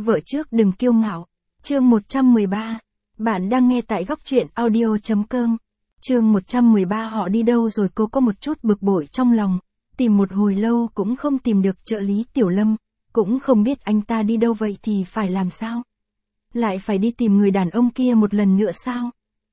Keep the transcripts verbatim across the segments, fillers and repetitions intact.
Vợ trước đừng kiêu ngạo. Chương một trăm mười ba. Bạn đang nghe tại góc truyện audio chấm com. Chương một trăm mười ba. Họ đi đâu rồi? Cô có một chút bực bội trong lòng, tìm một hồi lâu cũng không tìm được trợ lý Tiểu Lâm, cũng không biết anh ta đi đâu. Vậy thì phải làm sao? Lại phải đi tìm người đàn ông kia một lần nữa sao?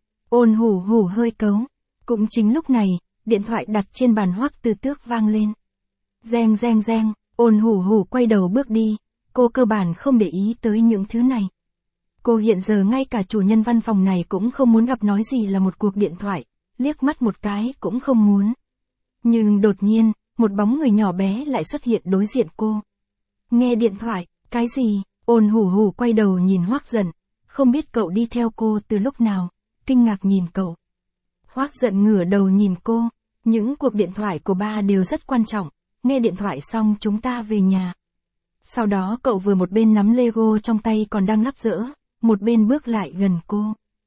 Ôn Hủ Hủ hơi cấu. Cũng chính lúc này, điện thoại đặt trên bàn Hoắc Tư Tước vang lên. Reng reng reng, Ôn Hủ Hủ quay đầu bước đi, cô cơ bản không để ý tới những thứ này. Cô hiện giờ ngay cả chủ nhân văn phòng này cũng không muốn gặp, nói gì là một cuộc điện thoại, liếc mắt một cái cũng không muốn. Nhưng đột nhiên, một bóng người nhỏ bé lại xuất hiện đối diện cô. Nghe điện thoại, cái gì? Ôn Hủ Hủ quay đầu nhìn Hoắc Dận, không biết cậu đi theo cô từ lúc nào, kinh ngạc nhìn cậu. Hoắc Dận ngửa đầu nhìn cô, những cuộc điện thoại của ba đều rất quan trọng, nghe điện thoại xong chúng ta về nhà. Sau đó cậu vừa một bên nắm Lego trong tay còn đang lắp dỡ, một bên bước lại gần cô.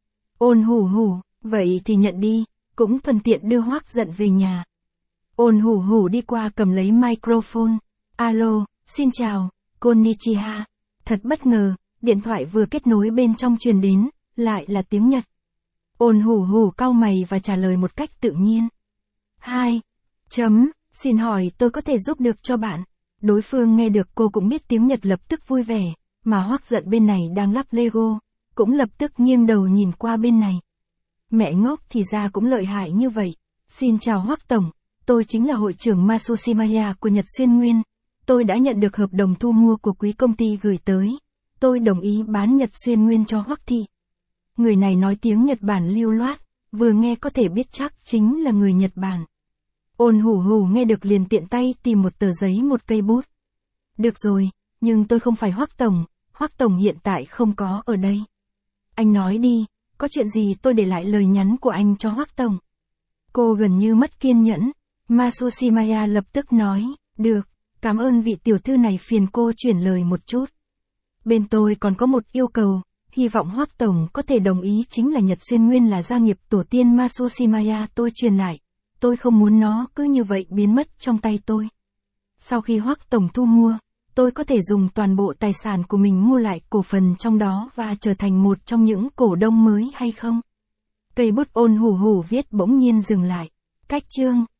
Ôn Hủ Hủ, vậy thì nhận đi, cũng thuận tiện đưa Hoắc Dận về nhà. Ôn Hủ Hủ đi qua cầm lấy microphone. Alo, xin chào, konnichiwa. Thật bất ngờ, điện thoại vừa kết nối bên trong truyền đến, lại là tiếng Nhật. Ôn Hủ Hủ cau mày và trả lời một cách tự nhiên. Hai. Chấm, xin hỏi tôi có thể giúp được cho bạn? Đối phương nghe được cô cũng biết tiếng Nhật lập tức vui vẻ, mà Hoắc Dận bên này đang lắp Lego, cũng lập tức nghiêng đầu nhìn qua bên này. Mẹ ngốc, thì ra cũng lợi hại như vậy. Xin chào Hoắc Tổng, tôi chính là hội trưởng Matsushimaya của Nhật Xuyên Nguyên. Tôi đã nhận được hợp đồng thu mua của quý công ty gửi tới. Tôi đồng ý bán Nhật Xuyên Nguyên cho Hoắc Thị. Người này nói tiếng Nhật Bản lưu loát, vừa nghe có thể biết chắc chính là người Nhật Bản. Ôn Hủ Hủ nghe được liền tiện tay tìm một tờ giấy một cây bút. Được rồi, nhưng tôi không phải Hoắc Tổng, Hoắc Tổng hiện tại không có ở đây. Anh nói đi, có chuyện gì tôi để lại lời nhắn của anh cho Hoắc Tổng. Cô gần như mất kiên nhẫn, Matsushimaya lập tức nói, được, cảm ơn vị tiểu thư này, phiền cô chuyển lời một chút. Bên tôi còn có một yêu cầu, hy vọng Hoắc Tổng có thể đồng ý, chính là Nhật Xuyên Nguyên là gia nghiệp tổ tiên Matsushimaya tôi truyền lại. Tôi không muốn nó cứ như vậy biến mất trong tay tôi. Sau khi Hoắc Tổng thu mua, tôi có thể dùng toàn bộ tài sản của mình mua lại cổ phần trong đó và trở thành một trong những cổ đông mới hay không? Cây bút Ôn Hủ Hủ viết bỗng nhiên dừng lại. Cách chương